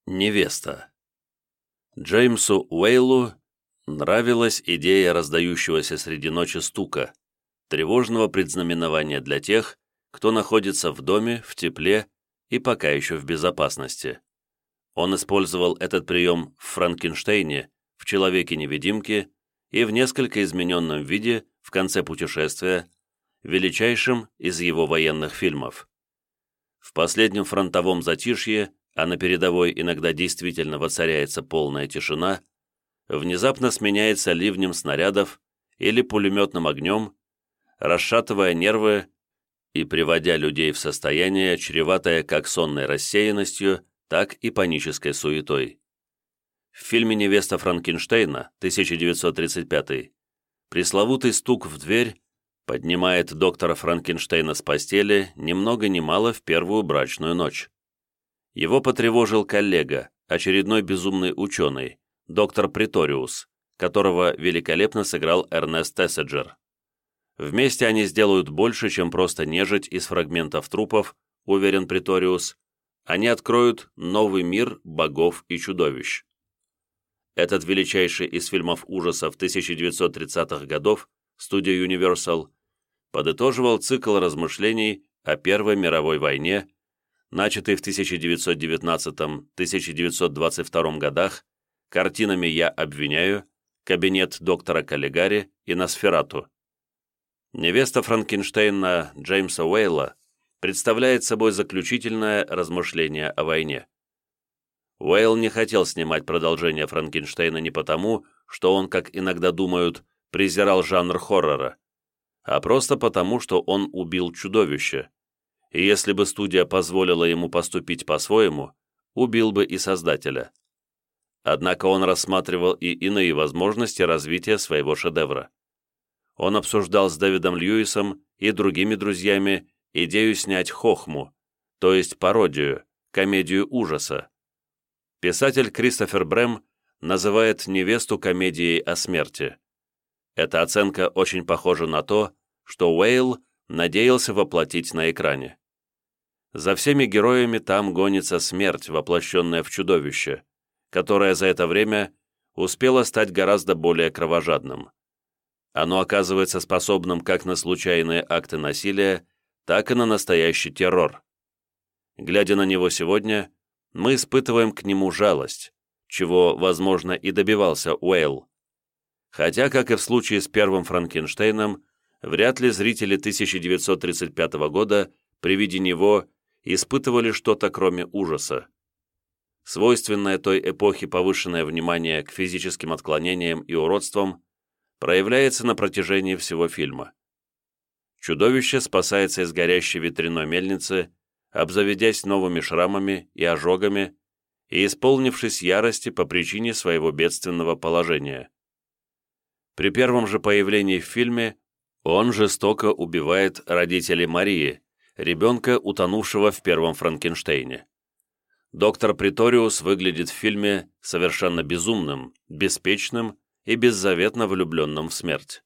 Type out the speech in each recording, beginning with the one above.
Невеста. Джеймсу Уэйлу нравилась идея раздающегося среди ночи стука, тревожного предзнаменования для тех, кто находится в доме, в тепле и пока еще в безопасности. Он использовал этот прием в «Франкенштейне», в «Человеке-невидимке» и в несколько измененном виде в конце путешествия, величайшем из его военных фильмов. В последнем фронтовом затишье, а на передовой иногда действительно воцаряется полная тишина, внезапно сменяется ливнем снарядов или пулеметным огнем, расшатывая нервы и приводя людей в состояние, чреватое как сонной рассеянностью, так и панической суетой. В фильме «Невеста Франкенштейна» 1935 пресловутый стук в дверь поднимает доктора Франкенштейна с постели ни много ни мало в первую брачную ночь. Его потревожил коллега, очередной безумный ученый, доктор Преториус, которого великолепно сыграл Эрнест Тесседжер. Вместе они сделают больше, чем просто нежить из фрагментов трупов, уверен Преториус. Они откроют новый мир богов и чудовищ. Этот величайший из фильмов ужасов 1930-х годов, студия Universal, подытоживал цикл размышлений о Первой мировой войне, начатый в 1919-1922 годах картинами «Я обвиняю», «Кабинет доктора Каллигари» и «Носферату». «Невеста Франкенштейна» Джеймса Уэйла представляет собой заключительное размышление о войне. Уэйл не хотел снимать продолжение Франкенштейна не потому, что он, как иногда думают, презирал жанр хоррора, а просто потому, что он убил чудовище, и если бы студия позволила ему поступить по-своему, убил бы и создателя. Однако он рассматривал и иные возможности развития своего шедевра. Он обсуждал с Дэвидом Льюисом и другими друзьями идею снять хохму, то есть пародию, комедию ужаса. Писатель Кристофер Брэм называет «Невесту» комедией о смерти. Эта оценка очень похожа на то, что Уэйл надеялся воплотить на экране. За всеми героями там гонится смерть, воплощенная в чудовище, которое за это время успело стать гораздо более кровожадным. Оно оказывается способным как на случайные акты насилия, так и на настоящий террор. Глядя на него сегодня, мы испытываем к нему жалость, чего, возможно, и добивался Уэйл. Хотя, как и в случае с первым Франкенштейном, вряд ли зрители 1935 года при виде него испытывали что-то кроме ужаса. Свойственное той эпохе повышенное внимание к физическим отклонениям и уродствам проявляется на протяжении всего фильма. Чудовище спасается из горящей ветряной мельницы, обзаведясь новыми шрамами и ожогами и исполнившись ярости по причине своего бедственного положения. При первом же появлении в фильме он жестоко убивает родителей Марии, ребенка, утонувшего в первом Франкенштейне. Доктор Преториус выглядит в фильме совершенно безумным, беспечным и беззаветно влюбленным в смерть.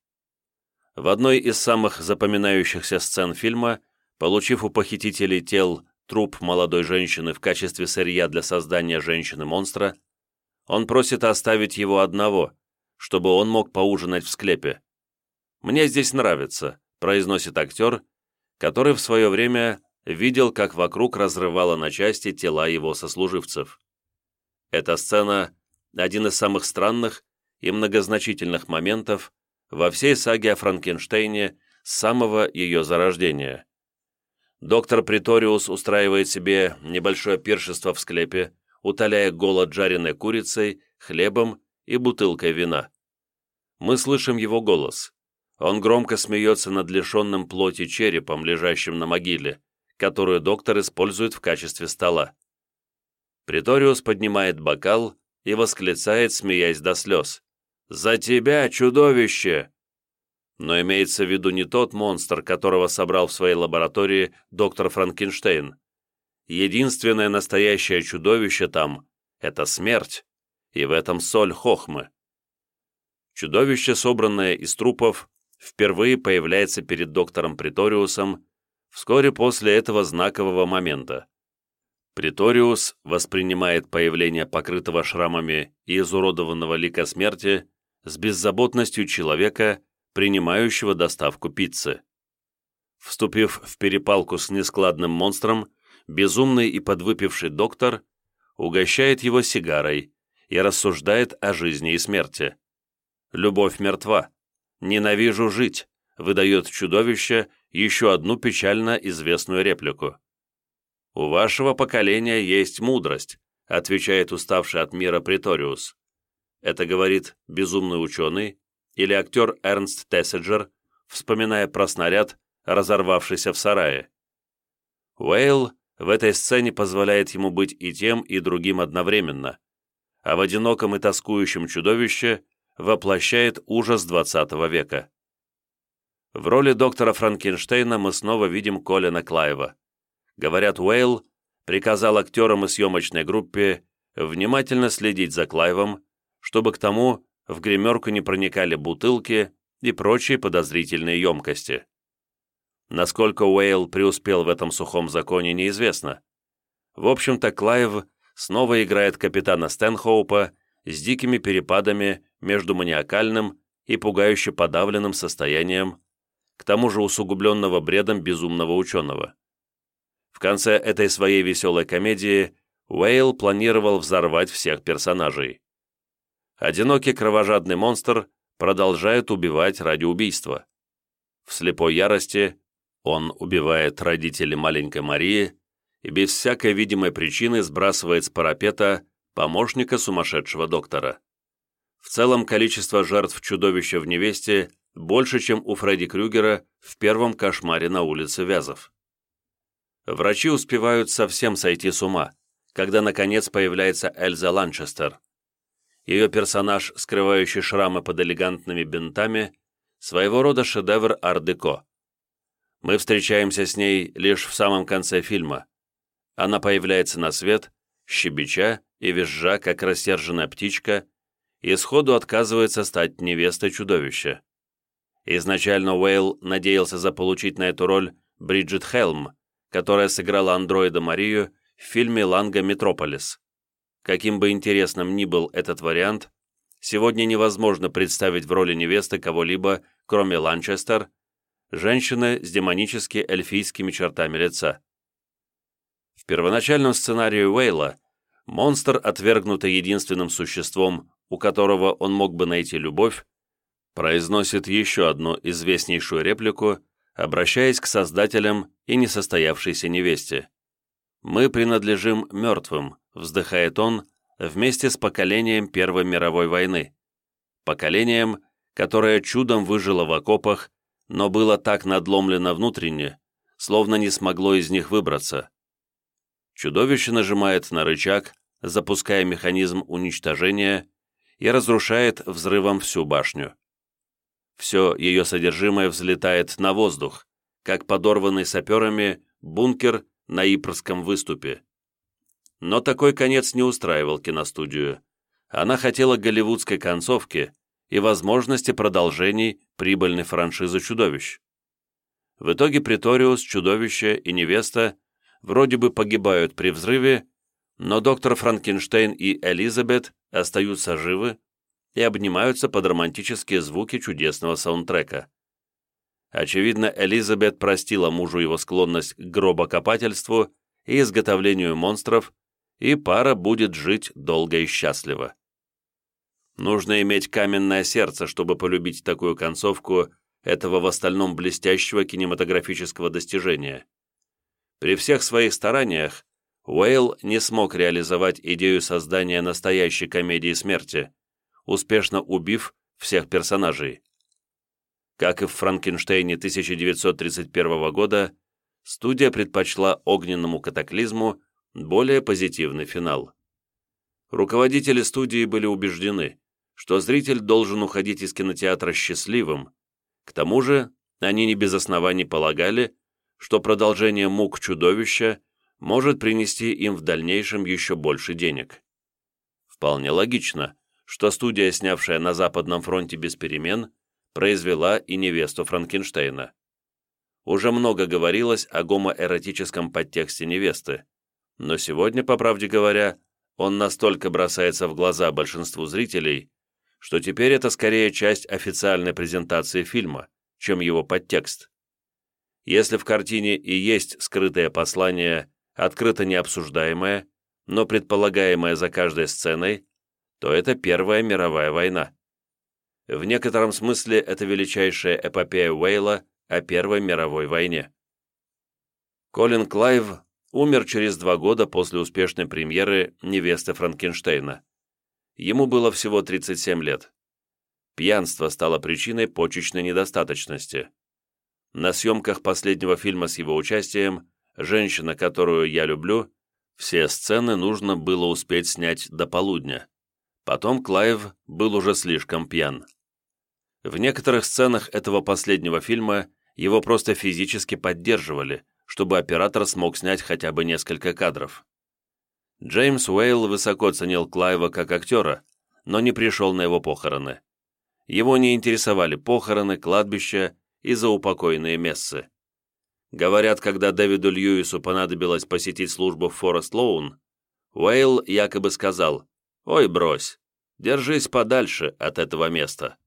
В одной из самых запоминающихся сцен фильма, получив у похитителей тел труп молодой женщины в качестве сырья для создания женщины-монстра, он просит оставить его одного, чтобы он мог поужинать в склепе. «Мне здесь нравится», — произносит актер, который в свое время видел, как вокруг разрывало на части тела его сослуживцев. Эта сцена — один из самых странных и многозначительных моментов во всей саге о Франкенштейне с самого ее зарождения. Доктор Преториус устраивает себе небольшое пиршество в склепе, утоляя голод жареной курицей, хлебом и бутылкой вина. Мы слышим его голос. Он громко смеется над лишенным плоти черепом, лежащим на могиле, которую доктор использует в качестве стола. Преториус поднимает бокал и восклицает, смеясь до слез: «За тебя, чудовище!» Но имеется в виду не тот монстр, которого собрал в своей лаборатории доктор Франкенштейн. Единственное настоящее чудовище там — это смерть, и в этом соль хохмы. Чудовище, собранное из трупов, впервые появляется перед доктором Преториусом вскоре после этого знакового момента. Преториус воспринимает появление покрытого шрамами и изуродованного лика смерти с беззаботностью человека, принимающего доставку пиццы. Вступив в перепалку с нескладным монстром, безумный и подвыпивший доктор угощает его сигарой и рассуждает о жизни и смерти. «Любовь мертва. Ненавижу жить», выдает чудовище еще одну печально известную реплику. «У вашего поколения есть мудрость», отвечает уставший от мира Преториус. Это говорит безумный ученый или актер Эрнст Тесседжер, вспоминая про снаряд, разорвавшийся в сарае. Уэйл в этой сцене позволяет ему быть и тем, и другим одновременно, а в одиноком и тоскующем чудовище воплощает ужас XX века. В роли доктора Франкенштейна мы снова видим Колина Клайва. Говорят, Уэйл приказал актерам и съемочной группе внимательно следить за Клайвом, чтобы к тому в гримерку не проникали бутылки и прочие подозрительные емкости. Насколько Уэйл преуспел в этом сухом законе, неизвестно. В общем-то, Клайв снова играет капитана Стэнхоупа с дикими перепадами между маниакальным и пугающе подавленным состоянием, к тому же усугубленного бредом безумного ученого. В конце этой своей веселой комедии Уэйл планировал взорвать всех персонажей. Одинокий кровожадный монстр продолжает убивать ради убийства. В слепой ярости он убивает родителей маленькой Марии и без всякой видимой причины сбрасывает с парапета помощника сумасшедшего доктора. В целом количество жертв чудовища в «Невесте» больше, чем у Фредди Крюгера в первом кошмаре на улице Вязов. Врачи успевают совсем сойти с ума, когда наконец появляется Эльза Ланчестер. Ее персонаж, скрывающий шрамы под элегантными бинтами, своего рода шедевр ар-деко. Мы встречаемся с ней лишь в самом конце фильма. Она появляется на свет, щебеча и визжа, как рассерженная птичка, и сходу отказывается стать невестой чудовища. Изначально Уэйл надеялся заполучить на эту роль Бриджит Хелм, которая сыграла андроида Марию в фильме «Ланга Метрополис». Каким бы интересным ни был этот вариант, сегодня невозможно представить в роли невесты кого-либо, кроме Ланчестер, женщины с демонически эльфийскими чертами лица. В первоначальном сценарии Уэйла монстр, отвергнутый единственным существом, у которого он мог бы найти любовь, произносит еще одну известнейшую реплику, обращаясь к создателям и несостоявшейся невесте. «Мы принадлежим мертвым», — вздыхает он, вместе с поколением Первой мировой войны. Поколением, которое чудом выжило в окопах, но было так надломлено внутренне, словно не смогло из них выбраться. Чудовище нажимает на рычаг, запуская механизм уничтожения, и разрушает взрывом всю башню. Все ее содержимое взлетает на воздух, как подорванный саперами бункер на Ипрском выступе. Но такой конец не устраивал киностудию. Она хотела голливудской концовки и возможности продолжений прибыльной франшизы чудовищ. В итоге Преториус, чудовище и невеста вроде бы погибают при взрыве, но доктор Франкенштейн и Элизабет остаются живы и обнимаются под романтические звуки чудесного саундтрека. Очевидно, Элизабет простила мужу его склонность к гробокопательству и изготовлению монстров, и пара будет жить долго и счастливо. Нужно иметь каменное сердце, чтобы полюбить такую концовку этого в остальном блестящего кинематографического достижения. При всех своих стараниях Уэйл не смог реализовать идею создания настоящей комедии смерти, успешно убив всех персонажей. Как и в «Франкенштейне» 1931 года, студия предпочла огненному катаклизму более позитивный финал. Руководители студии были убеждены, что зритель должен уходить из кинотеатра счастливым. К тому же, они не без оснований полагали, что продолжение мук чудовища может принести им в дальнейшем еще больше денег. Вполне логично, что студия, снявшая на Западном фронте без перемен, произвела и невесту Франкенштейна. Уже много говорилось о гомоэротическом подтексте невесты, Но сегодня, по правде говоря, он настолько бросается в глаза большинству зрителей, что теперь это скорее часть официальной презентации фильма, чем его подтекст. Если в картине и есть скрытое послание, открыто необсуждаемое, но предполагаемое за каждой сценой, то это Первая мировая война. В некотором смысле это величайшая эпопея Уэйла о Первой мировой войне. Колин Клайв умер через 2 года после успешной премьеры «Невесты Франкенштейна». Ему было всего 37 лет. Пьянство стало причиной почечной недостаточности. На съемках последнего фильма с его участием «Женщина, которую я люблю» все сцены нужно было успеть снять до полудня. Потом Клайв был уже слишком пьян. В некоторых сценах этого последнего фильма его просто физически поддерживали, чтобы оператор смог снять хотя бы несколько кадров. Джеймс Уэйл высоко ценил Клайва как актера, но не пришел на его похороны. Его не интересовали похороны, кладбища и заупокойные мессы. Говорят, когда Дэвиду Льюису понадобилось посетить службу в Форест Лоун, Уэйл якобы сказал: «Ой, брось, держись подальше от этого места».